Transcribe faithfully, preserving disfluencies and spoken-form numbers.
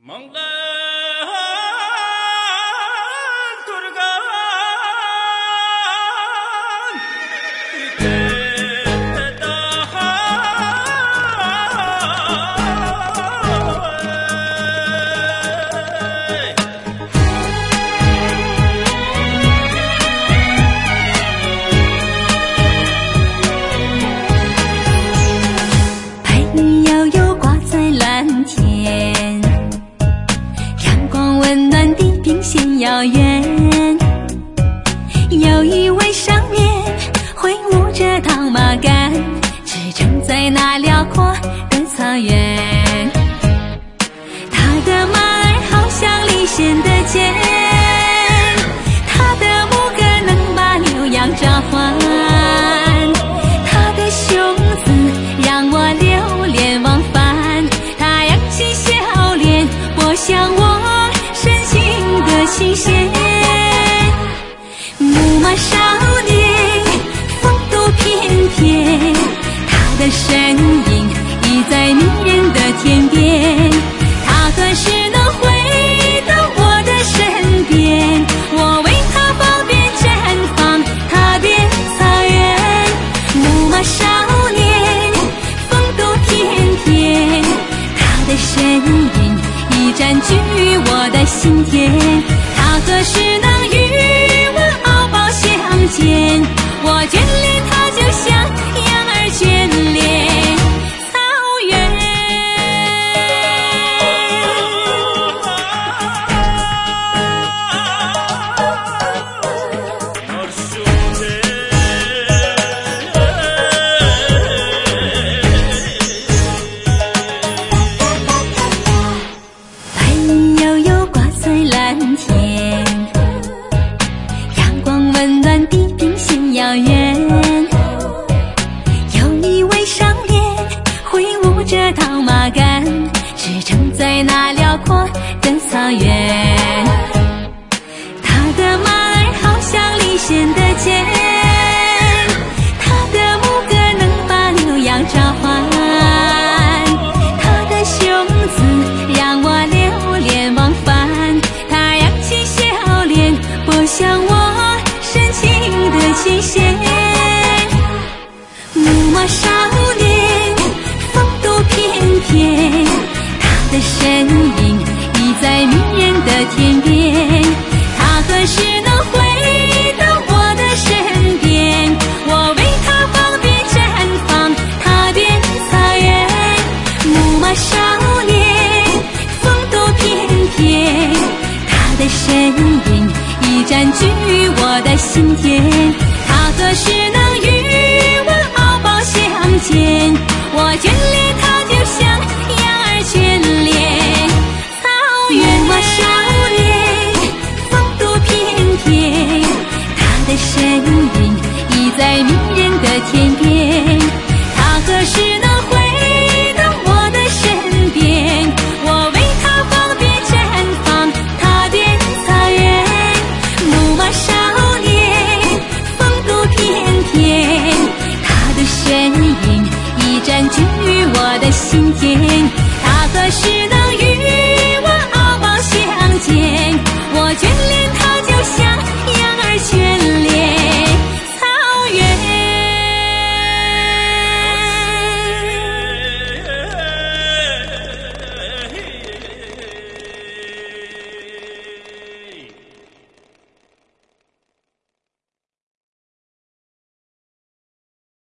遥远，有一位少年挥舞着套马杆，驰骋在那辽阔的草原。他的马儿好像离弦的箭，他的牧歌能把牛羊召唤，他的胸子让我流连忘返，他扬起笑脸拨向我深情的琴弦。牧马少年风度翩翩，他的身影已在迷人的天边，他何时能回到我的身边？我为他褒贬绽放他的草原。牧马少年风度翩翩，他的身影已占据我的心田，他何时能与我翱抱相见？我眷恋他就像羊儿眷恋草原。白悠悠挂在蓝天，阳光温暖地平线遥远，有一位少年挥舞着套马杆，驰骋在那辽阔的草原。他的马儿好像离弦的箭，他的牧歌能把牛羊召唤，他的胸子让我流连忘返，他扬起笑脸拨向我深情的琴弦。牧马少年风度翩翩，他的身影已在迷人的天边，他何时能回到我的身边？我为他褒贬绽放他的草原。牧马少年风度翩翩，他的身影已占据我的心田，他何时能与我翱抱相见？我眷恋他就像